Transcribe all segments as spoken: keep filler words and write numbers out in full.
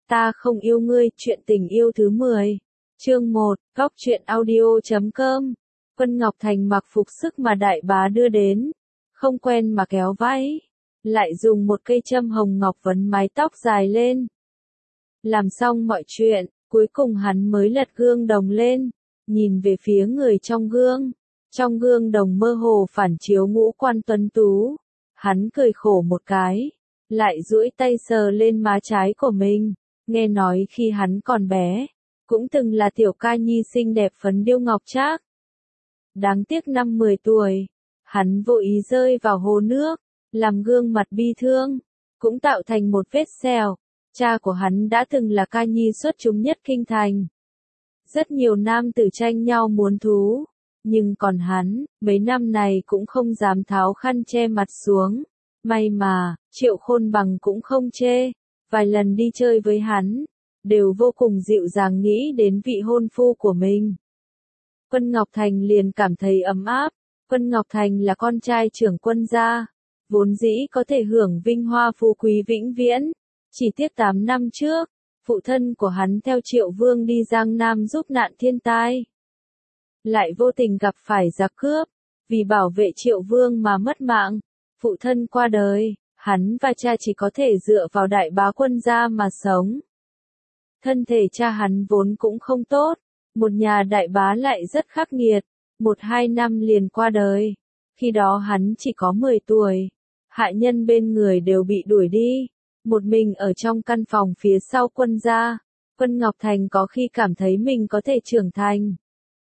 Ta không yêu ngươi, chuyện tình yêu thứ mười. Chương một, góc truyện audio chấm com. Quân Ngọc Thành mặc phục sức mà đại bá đưa đến, không quen mà kéo váy, lại dùng một cây châm hồng ngọc vấn mái tóc dài lên. Làm xong mọi chuyện, cuối cùng hắn mới lật gương đồng lên, nhìn về phía người trong gương. Trong gương đồng mơ hồ phản chiếu ngũ quan tuấn tú. Hắn cười khổ một cái, lại duỗi tay sờ lên má trái của mình. Nghe nói khi hắn còn bé, cũng từng là tiểu ca nhi xinh đẹp phấn điêu ngọc trác. Đáng tiếc năm mười tuổi, hắn vô ý rơi vào hồ nước, làm gương mặt bi thương, cũng tạo thành một vết sẹo. Cha của hắn đã từng là ca nhi xuất chúng nhất kinh thành. Rất nhiều nam tử tranh nhau muốn thú, nhưng còn hắn, mấy năm này cũng không dám tháo khăn che mặt xuống. May mà, Triệu Khôn Bằng cũng không chê, vài lần đi chơi với hắn, đều vô cùng dịu dàng nghĩ đến vị hôn phu của mình. Quân Ngọc Thành liền cảm thấy ấm áp. Quân Ngọc Thành là con trai trưởng quân gia, vốn dĩ có thể hưởng vinh hoa phú quý vĩnh viễn. Chỉ tiếc tám năm trước, phụ thân của hắn theo Triệu Vương đi Giang Nam giúp nạn thiên tai, lại vô tình gặp phải giặc cướp, vì bảo vệ Triệu Vương mà mất mạng. Phụ thân qua đời, hắn và cha chỉ có thể dựa vào đại bá quân gia mà sống. Thân thể cha hắn vốn cũng không tốt, một nhà đại bá lại rất khắc nghiệt, một hai năm liền qua đời. Khi đó hắn chỉ có mười tuổi, hạ nhân bên người đều bị đuổi đi, một mình ở trong căn phòng phía sau quân gia. Quân Ngọc Thành có khi cảm thấy mình có thể trưởng thành.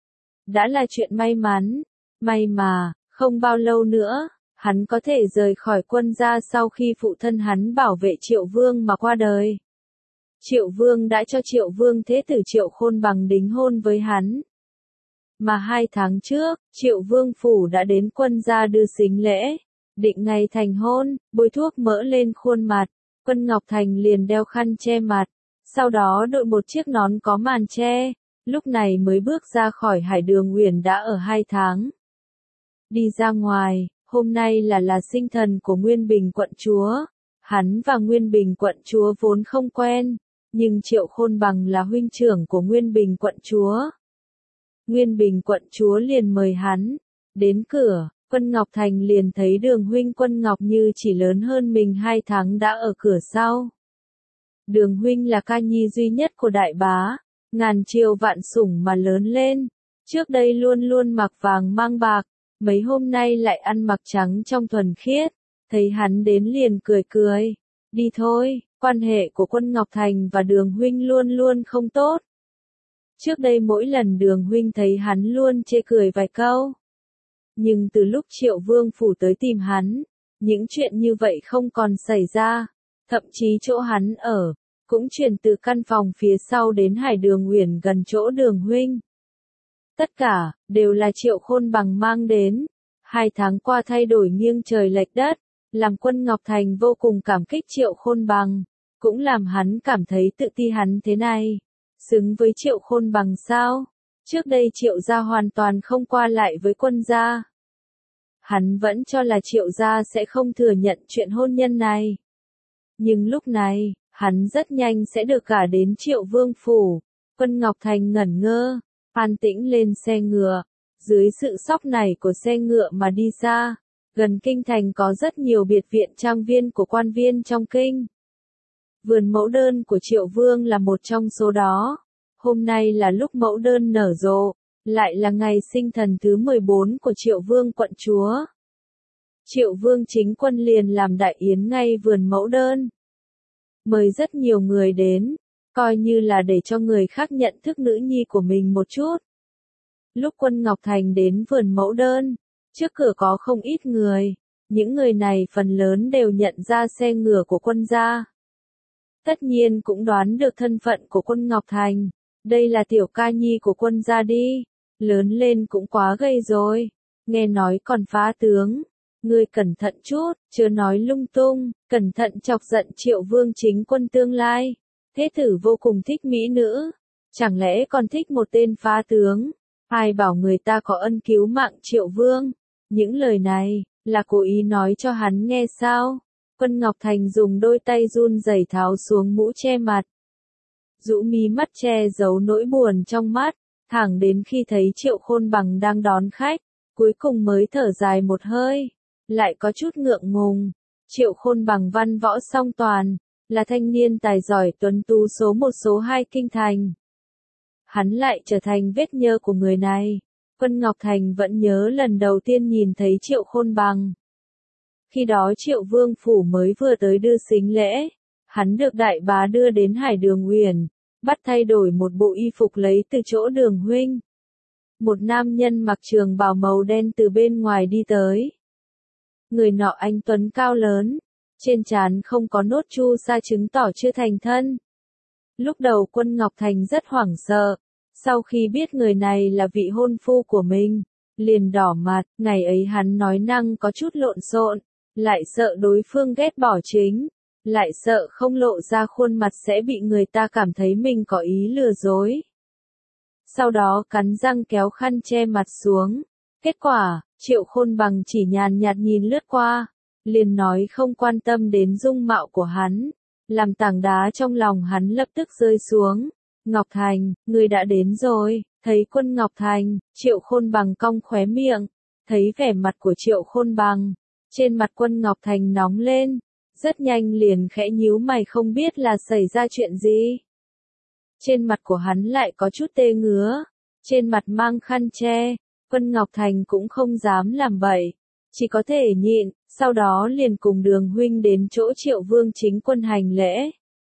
Đã là chuyện may mắn, may mà, không bao lâu nữa, hắn có thể rời khỏi quân gia sau khi phụ thân hắn bảo vệ Triệu Vương mà qua đời. Triệu Vương đã cho Triệu Vương thế tử Triệu Khôn Bằng đính hôn với hắn. Mà hai tháng trước, Triệu Vương phủ đã đến quân gia đưa sính lễ, định ngày thành hôn, bôi thuốc mỡ lên khuôn mặt. Quân Ngọc Thành liền đeo khăn che mặt, sau đó đội một chiếc nón có màn che, lúc này mới bước ra khỏi Hải Đường Uyển đã ở hai tháng. Đi ra ngoài, hôm nay là là sinh thần của Nguyên Bình quận chúa. Hắn và Nguyên Bình quận chúa vốn không quen, nhưng Triệu Khôn Bằng là huynh trưởng của Nguyên Bình quận chúa. Nguyên Bình quận chúa liền mời hắn đến cửa. Quân Ngọc Thành liền thấy Đường huynh Quân Ngọc Như chỉ lớn hơn mình hai tháng đã ở cửa sau. Đường huynh là ca nhi duy nhất của đại bá, ngàn chiều vạn sủng mà lớn lên, trước đây luôn luôn mặc vàng mang bạc, mấy hôm nay lại ăn mặc trắng trong thuần khiết. Thấy hắn đến liền cười cười, đi thôi. Quan hệ của Quân Ngọc Thành và Đường huynh luôn luôn không tốt. Trước đây mỗi lần Đường huynh thấy hắn luôn chê cười vài câu. Nhưng từ lúc Triệu Vương phủ tới tìm hắn, những chuyện như vậy không còn xảy ra. Thậm chí chỗ hắn ở, cũng chuyển từ căn phòng phía sau đến Hải Đường Uyển gần chỗ Đường huynh. Tất cả, đều là Triệu Khôn Bằng mang đến. Hai tháng qua thay đổi nghiêng trời lệch đất, làm Quân Ngọc Thành vô cùng cảm kích Triệu Khôn Bằng, cũng làm hắn cảm thấy tự ti hắn thế này. Xứng với Triệu Khôn Bằng sao? Trước đây Triệu gia hoàn toàn không qua lại với quân gia. Hắn vẫn cho là Triệu gia sẽ không thừa nhận chuyện hôn nhân này. Nhưng lúc này, hắn rất nhanh sẽ được gả đến Triệu Vương phủ. Quân Ngọc Thành ngẩn ngơ, an tĩnh lên xe ngựa. Dưới sự sóc nảy của xe ngựa mà đi xa, gần kinh thành có rất nhiều biệt viện trang viên của quan viên trong kinh. Vườn mẫu đơn của Triệu Vương là một trong số đó. Hôm nay là lúc mẫu đơn nở rộ, lại là ngày sinh thần thứ mười bốn của Triệu Vương quận chúa. Triệu Vương chính quân liền làm đại yến ngay vườn mẫu đơn. Mời rất nhiều người đến, coi như là để cho người khác nhận thức nữ nhi của mình một chút. Lúc Quân Ngọc Thành đến vườn mẫu đơn, trước cửa có không ít người, những người này phần lớn đều nhận ra xe ngựa của quân gia. Tất nhiên cũng đoán được thân phận của Quân Ngọc Thành, đây là tiểu ca nhi của quân gia đi, lớn lên cũng quá gầy rồi, nghe nói còn phá tướng. Ngươi cẩn thận chút, chớ nói lung tung, cẩn thận chọc giận Triệu Vương chính quân tương lai. Thế tử vô cùng thích mỹ nữ, chẳng lẽ còn thích một tên phá tướng? Ai bảo người ta có ân cứu mạng Triệu Vương? Những lời này, là cố ý nói cho hắn nghe sao? Quân Ngọc Thành dùng đôi tay run rẩy tháo xuống mũ che mặt. rũ mí mắt che giấu nỗi buồn trong mắt, thẳng đến khi thấy Triệu Khôn Bằng đang đón khách, cuối cùng mới thở dài một hơi, lại có chút ngượng ngùng. Triệu Khôn Bằng văn võ song toàn, là thanh niên tài giỏi tuấn tú số một số hai kinh thành. Hắn lại trở thành vết nhơ của người này. Quân Ngọc Thành vẫn nhớ lần đầu tiên nhìn thấy Triệu Khôn Bằng. Khi đó Triệu Vương Phủ mới vừa tới đưa sính lễ, hắn được đại bá đưa đến Hải Đường Uyển, bắt thay đổi một bộ y phục lấy từ chỗ Đường huynh. Một nam nhân mặc trường bào màu đen từ bên ngoài đi tới. Người nọ anh tuấn cao lớn, trên trán không có nốt chu sa chứng tỏ chưa thành thân. Lúc đầu Quân Ngọc Thành rất hoảng sợ, sau khi biết người này là vị hôn phu của mình, liền đỏ mặt, ngày ấy hắn nói năng có chút lộn xộn, lại sợ đối phương ghét bỏ chính, lại sợ không lộ ra khuôn mặt sẽ bị người ta cảm thấy mình có ý lừa dối. Sau đó cắn răng kéo khăn che mặt xuống, kết quả, Triệu Khôn Bằng chỉ nhàn nhạt nhìn lướt qua, liền nói không quan tâm đến dung mạo của hắn, làm tảng đá trong lòng hắn lập tức rơi xuống. Ngọc Thành, người đã đến rồi. Thấy Quân Ngọc Thành, Triệu Khôn Bằng cong khóe miệng, thấy vẻ mặt của Triệu Khôn Bằng, trên mặt Quân Ngọc Thành nóng lên, rất nhanh liền khẽ nhíu mày không biết là xảy ra chuyện gì. Trên mặt của hắn lại có chút tê ngứa, trên mặt mang khăn che, Quân Ngọc Thành cũng không dám làm bậy, chỉ có thể nhịn, sau đó liền cùng Đường huynh đến chỗ Triệu Vương Chính Quân hành lễ.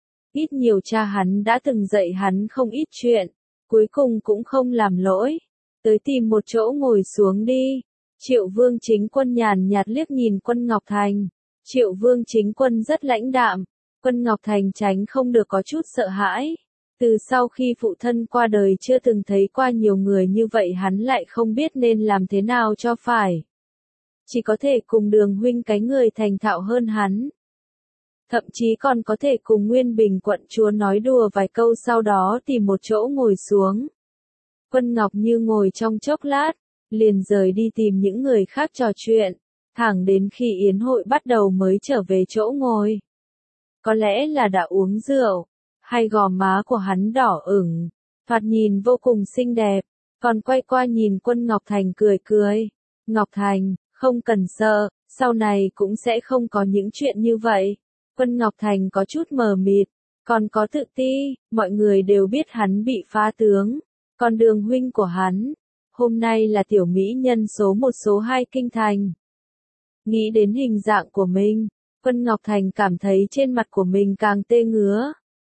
Ít nhiều cha hắn đã từng dạy hắn không ít chuyện, cuối cùng cũng không làm lỗi. Tới tìm một chỗ ngồi xuống đi. Triệu Vương Chính Quân nhàn nhạt liếc nhìn Quân Ngọc Thành. Triệu Vương Chính Quân rất lãnh đạm, Quân Ngọc Thành tránh không được có chút sợ hãi. Từ sau khi phụ thân qua đời chưa từng thấy qua nhiều người như vậy hắn lại không biết nên làm thế nào cho phải. Chỉ có thể cùng Đường huynh cái người thành thạo hơn hắn. Thậm chí còn có thể cùng Nguyên Bình quận chúa nói đùa vài câu sau đó tìm một chỗ ngồi xuống. Quân Ngọc Như ngồi trong chốc lát, liền rời đi tìm những người khác trò chuyện, thẳng đến khi yến hội bắt đầu mới trở về chỗ ngồi. Có lẽ là đã uống rượu, hay gò má của hắn đỏ ửng, thoạt nhìn vô cùng xinh đẹp, còn quay qua nhìn Quân Ngọc Thành cười cười. Ngọc Thành, không cần sợ, sau này cũng sẽ không có những chuyện như vậy. Quân Ngọc Thành có chút mờ mịt, còn có tự ti, mọi người đều biết hắn bị phá tướng, còn Đường huynh của hắn, hôm nay là tiểu mỹ nhân số một số hai kinh thành. Nghĩ đến hình dạng của mình, Quân Ngọc Thành cảm thấy trên mặt của mình càng tê ngứa.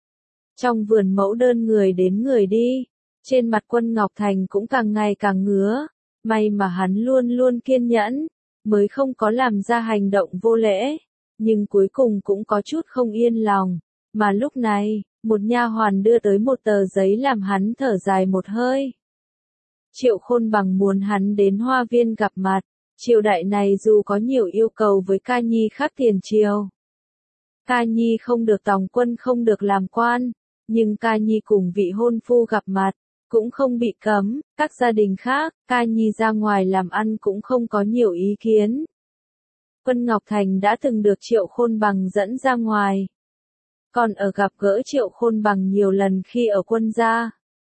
Trong vườn mẫu đơn người đến người đi, trên mặt Quân Ngọc Thành cũng càng ngày càng ngứa, may mà hắn luôn luôn kiên nhẫn, mới không có làm ra hành động vô lễ. Nhưng cuối cùng cũng có chút không yên lòng, mà lúc này, một nha hoàn đưa tới một tờ giấy làm hắn thở dài một hơi. Triệu Khôn Bằng muốn hắn đến Hoa Viên gặp mặt, triều đại này dù có nhiều yêu cầu với Ca Nhi khác tiền triều. Ca Nhi không được tòng quân không được làm quan, nhưng Ca Nhi cùng vị hôn phu gặp mặt, cũng không bị cấm, các gia đình khác, Ca Nhi ra ngoài làm ăn cũng không có nhiều ý kiến. Quân Ngọc Thành đã từng được Triệu Khôn Bằng dẫn ra ngoài. Còn ở gặp gỡ Triệu Khôn Bằng nhiều lần khi ở quân gia.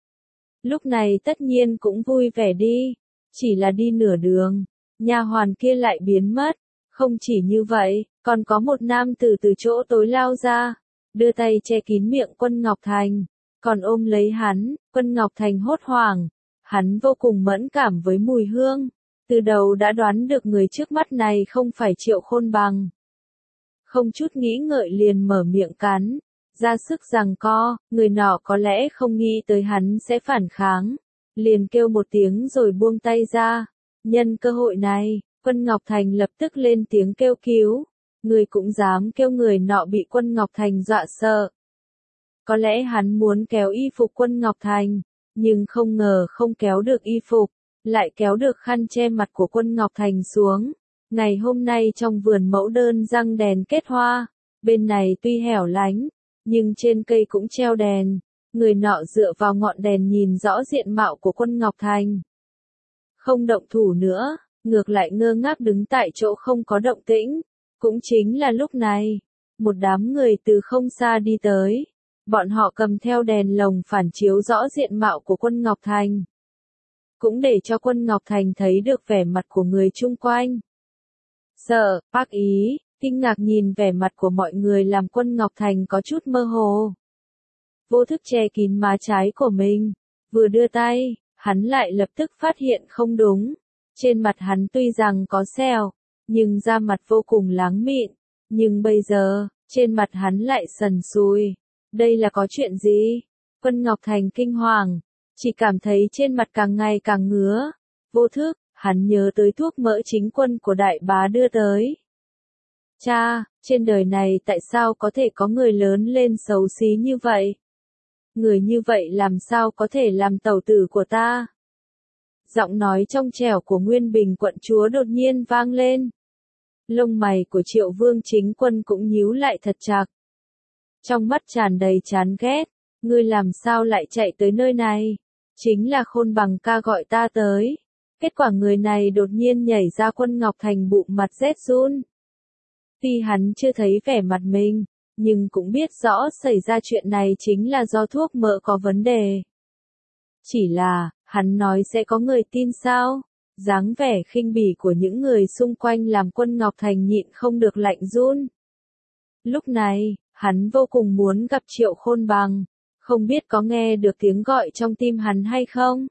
Lúc này tất nhiên cũng vui vẻ đi, chỉ là đi nửa đường, nha hoàn kia lại biến mất. Không chỉ như vậy, còn có một nam tử từ chỗ tối lao ra, đưa tay che kín miệng Quân Ngọc Thành, còn ôm lấy hắn. Quân Ngọc Thành hốt hoảng, hắn vô cùng mẫn cảm với mùi hương. Từ đầu đã đoán được người trước mắt này không phải Triệu Khôn Bằng. Không chút nghĩ ngợi liền mở miệng cắn, ra sức giằng co, người nọ có lẽ không nghĩ tới hắn sẽ phản kháng. Liền kêu một tiếng rồi buông tay ra. Nhân cơ hội này, Quân Ngọc Thành lập tức lên tiếng kêu cứu. Người cũng dám kêu người nọ bị Quân Ngọc Thành dọa sợ. Có lẽ hắn muốn kéo y phục Quân Ngọc Thành, nhưng không ngờ không kéo được y phục. Lại kéo được khăn che mặt của Quân Ngọc Thành xuống. Ngày hôm nay trong vườn mẫu đơn răng đèn kết hoa, bên này tuy hẻo lánh, nhưng trên cây cũng treo đèn. Người nọ dựa vào ngọn đèn nhìn rõ diện mạo của Quân Ngọc Thành. Không động thủ nữa, ngược lại ngơ ngác đứng tại chỗ không có động tĩnh. Cũng chính là lúc này, một đám người từ không xa đi tới. Bọn họ cầm theo đèn lồng phản chiếu rõ diện mạo của Quân Ngọc Thành. Cũng để cho Quân Ngọc Thành thấy được vẻ mặt của người chung quanh. Sợ, ác ý, kinh ngạc nhìn vẻ mặt của mọi người làm Quân Ngọc Thành có chút mơ hồ. Vô thức che kín má trái của mình, vừa đưa tay, hắn lại lập tức phát hiện không đúng. Trên mặt hắn tuy rằng có sẹo, nhưng da mặt vô cùng láng mịn, nhưng bây giờ, trên mặt hắn lại sần sùi. Đây là có chuyện gì? Quân Ngọc Thành kinh hoàng, chỉ cảm thấy trên mặt càng ngày càng ngứa. Vô thức, hắn nhớ tới thuốc mỡ chính quân của đại bá đưa tới. Cha, trên đời này tại sao có thể có người lớn lên xấu xí như vậy? Người như vậy làm sao có thể làm tẩu tử của ta? Giọng nói trong trẻo của Nguyên Bình quận chúa đột nhiên vang lên. Lông mày của Triệu Vương Chính Quân cũng nhíu lại thật chặt. Trong mắt tràn đầy chán ghét, ngươi làm sao lại chạy tới nơi này? Chính là Khôn Bằng ca gọi ta tới. Kết quả người này đột nhiên nhảy ra Quân Ngọc Thành bụng mặt rét run. Tuy hắn chưa thấy vẻ mặt mình, nhưng cũng biết rõ xảy ra chuyện này chính là do thuốc mỡ có vấn đề. Chỉ là, hắn nói sẽ có người tin sao? Dáng vẻ khinh bỉ của những người xung quanh làm Quân Ngọc Thành nhịn không được lạnh run. Lúc này, hắn vô cùng muốn gặp Triệu Khôn Bằng, không biết có nghe được tiếng gọi trong tim hắn hay không?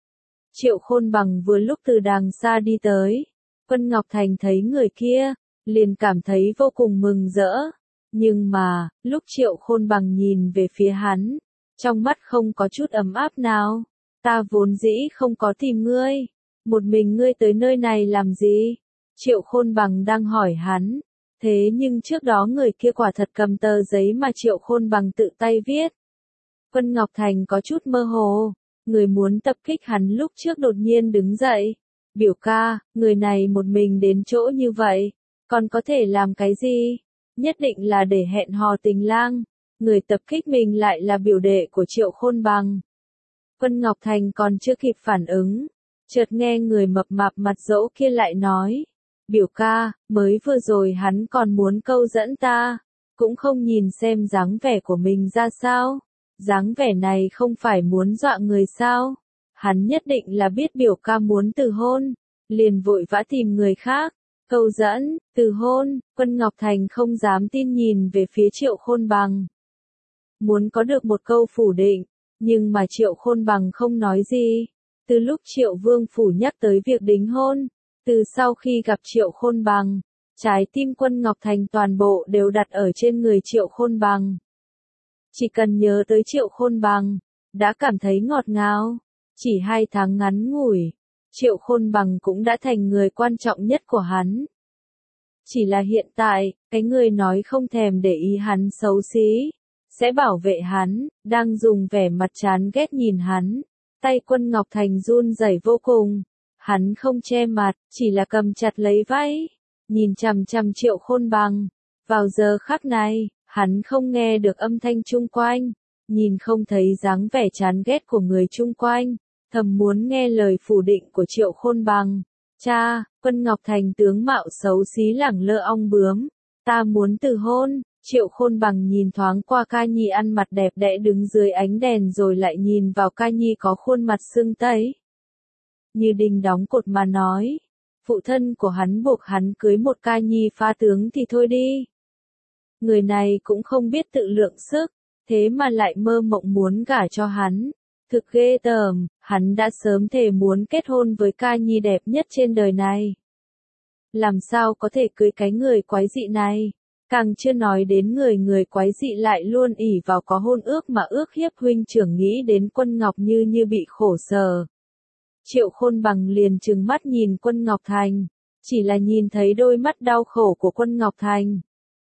Triệu Khôn Bằng vừa lúc từ đàng xa đi tới, Quân Ngọc Thành thấy người kia, liền cảm thấy vô cùng mừng rỡ. Nhưng mà, lúc Triệu Khôn Bằng nhìn về phía hắn, trong mắt không có chút ấm áp nào. Ta vốn dĩ không có tìm ngươi, một mình ngươi tới nơi này làm gì? Triệu Khôn Bằng đang hỏi hắn, thế nhưng trước đó người kia quả thật cầm tờ giấy mà Triệu Khôn Bằng tự tay viết. Quân Ngọc Thành có chút mơ hồ, người muốn tập kích hắn lúc trước đột nhiên đứng dậy. Biểu ca, người này một mình đến chỗ như vậy, còn có thể làm cái gì? Nhất định là để hẹn hò tình lang. Người tập kích mình lại là biểu đệ của Triệu Khôn Bằng. Quân Ngọc Thành còn chưa kịp phản ứng, chợt nghe người mập mạp mặt dỗ kia lại nói, biểu ca, mới vừa rồi hắn còn muốn câu dẫn ta, cũng không nhìn xem dáng vẻ của mình ra sao, dáng vẻ này không phải muốn dọa người sao, hắn nhất định là biết biểu ca muốn từ hôn, liền vội vã tìm người khác, câu dẫn, từ hôn. Quân Ngọc Thành không dám tin nhìn về phía Triệu Khôn Bằng. Muốn có được một câu phủ định, nhưng mà Triệu Khôn Bằng không nói gì. Từ lúc Triệu Vương Phủ nhắc tới việc đính hôn, từ sau khi gặp Triệu Khôn Bằng, trái tim Quân Ngọc Thành toàn bộ đều đặt ở trên người Triệu Khôn Bằng. Chỉ cần nhớ tới Triệu Khôn Bằng, đã cảm thấy ngọt ngào. Chỉ hai tháng ngắn ngủi, Triệu Khôn Bằng cũng đã thành người quan trọng nhất của hắn. Chỉ là hiện tại, cái người nói không thèm để ý hắn xấu xí, sẽ bảo vệ hắn, đang dùng vẻ mặt chán ghét nhìn hắn. Tay Quân Ngọc Thành run rẩy vô cùng. Hắn không che mặt, chỉ là cầm chặt lấy váy, nhìn chằm chằm Triệu Khôn Bằng. Vào giờ khắc này, hắn không nghe được âm thanh chung quanh, nhìn không thấy dáng vẻ chán ghét của người chung quanh, thầm muốn nghe lời phủ định của Triệu Khôn Bằng. Cha, Quân Ngọc Thành tướng mạo xấu xí lẳng lơ ong bướm, ta muốn từ hôn. Triệu Khôn Bằng nhìn thoáng qua Ca Nhi ăn mặc đẹp đẽ đứng dưới ánh đèn rồi lại nhìn vào Ca Nhi có khuôn mặt sưng tấy. Như đinh đóng cột mà nói, phụ thân của hắn buộc hắn cưới một Ca Nhi phá tướng thì thôi đi. Người này cũng không biết tự lượng sức, thế mà lại mơ mộng muốn gả cho hắn. Thực ghê tởm, hắn đã sớm thề muốn kết hôn với Ca Nhi đẹp nhất trên đời này. Làm sao có thể cưới cái người quái dị này? Càng chưa nói đến người người quái dị lại luôn ỷ vào có hôn ước mà ước hiếp huynh trưởng, nghĩ đến Quân Ngọc Như như bị khổ sở. Triệu Khôn Bằng liền trừng mắt nhìn Quân Ngọc Thành, chỉ là nhìn thấy đôi mắt đau khổ của Quân Ngọc Thành.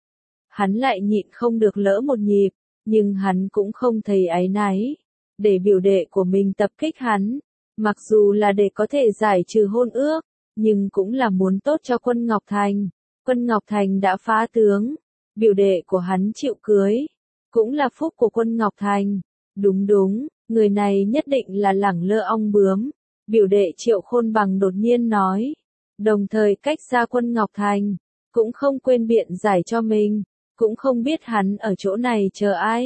Hắn lại nhịn không được lỡ một nhịp, nhưng hắn cũng không thấy áy náy, để biểu đệ của mình tập kích hắn, mặc dù là để có thể giải trừ hôn ước, nhưng cũng là muốn tốt cho Quân Ngọc Thành. Quân Ngọc Thành đã phá tướng, biểu đệ của hắn chịu cưới, cũng là phúc của Quân Ngọc Thành. Đúng đúng, người này nhất định là lẳng lơ ong bướm, biểu đệ Triệu Khôn Bằng đột nhiên nói, đồng thời cách xa Quân Ngọc Thành, cũng không quên biện giải cho mình, cũng không biết hắn ở chỗ này chờ ai.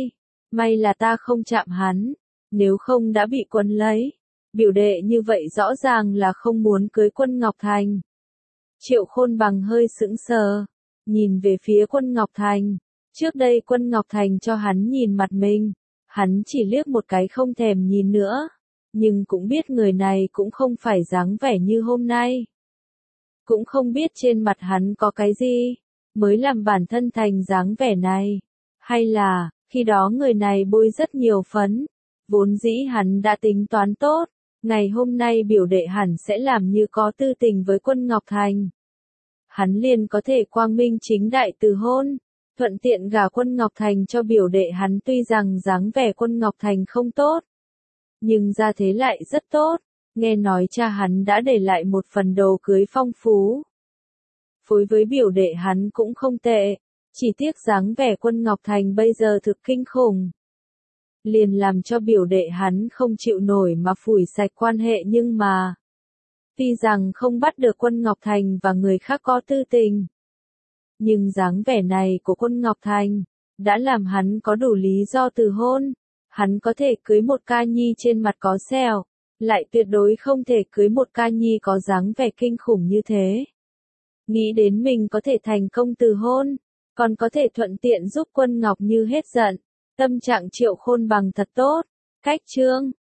May là ta không chạm hắn, nếu không đã bị Quân lấy. Biểu đệ như vậy rõ ràng là không muốn cưới Quân Ngọc Thành. Triệu Khôn Bằng hơi sững sờ, nhìn về phía Quân Ngọc Thành. Trước đây Quân Ngọc Thành cho hắn nhìn mặt mình, hắn chỉ liếc một cái không thèm nhìn nữa. Nhưng cũng biết người này cũng không phải dáng vẻ như hôm nay. Cũng không biết trên mặt hắn có cái gì, mới làm bản thân thành dáng vẻ này. Hay là, khi đó người này bôi rất nhiều phấn, vốn dĩ hắn đã tính toán tốt, ngày hôm nay biểu đệ hẳn sẽ làm như có tư tình với Quân Ngọc Thành. Hắn liền có thể quang minh chính đại từ hôn, thuận tiện gả Quân Ngọc Thành cho biểu đệ hắn. Tuy rằng dáng vẻ Quân Ngọc Thành không tốt, nhưng gia thế lại rất tốt, nghe nói cha hắn đã để lại một phần đồ cưới phong phú. Phối với biểu đệ hắn cũng không tệ, chỉ tiếc dáng vẻ Quân Ngọc Thành bây giờ thực kinh khủng. Liền làm cho biểu đệ hắn không chịu nổi mà phủi sạch quan hệ. Nhưng mà, tuy rằng không bắt được Quân Ngọc Thành và người khác có tư tình, nhưng dáng vẻ này của Quân Ngọc Thành đã làm hắn có đủ lý do từ hôn. Hắn có thể cưới một ca nhi trên mặt có sẹo, lại tuyệt đối không thể cưới một ca nhi có dáng vẻ kinh khủng như thế. Nghĩ đến mình có thể thành công từ hôn, còn có thể thuận tiện giúp Quân Ngọc Như hết giận, tâm trạng Triệu Khôn Bằng thật tốt. Cách chương